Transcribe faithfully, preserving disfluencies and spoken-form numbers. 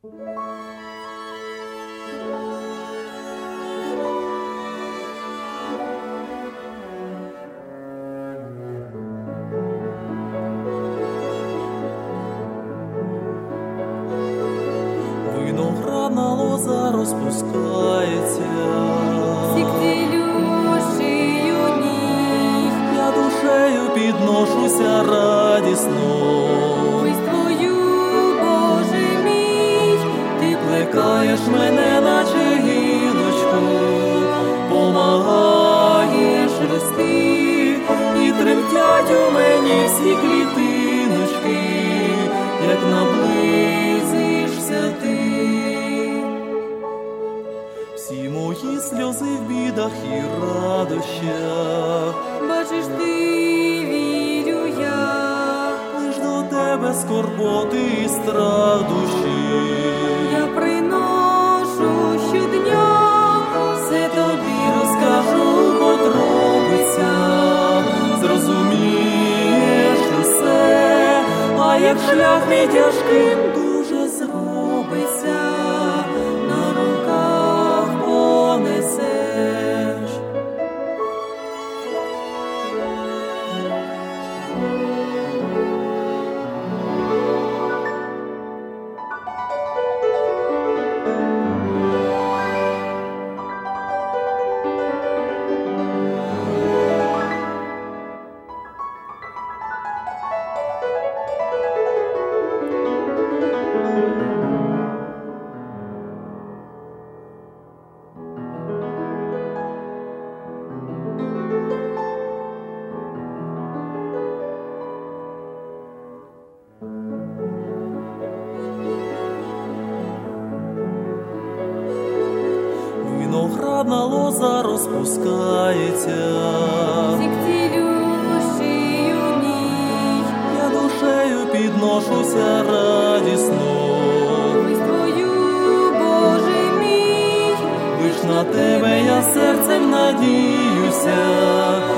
Виноградна лоза розпускається, всіх цілющий у ній. я душею підношуся радісно. Ось твою, Боже мій, ти Плекаєш мене, наче гілочку, помагаєш рости, і тремтять у мені всі клітиночки, як наблизишся ти. Всі мої сльози в бідах і радощах, бачиш ти, вірю я. лиш до тебе скорботи і страх душі. Я приношу щодня, Все тобі розкажу по подробицях, зрозумієш усе, а як шлях мій тяжким дуже зробиться, на руках понесеш. Виноградна лоза розпускається, всіх цілющий у ній. я душею підношуся радісно. Ось твою, Боже мій, Лиш на тебе я серцем надіюся,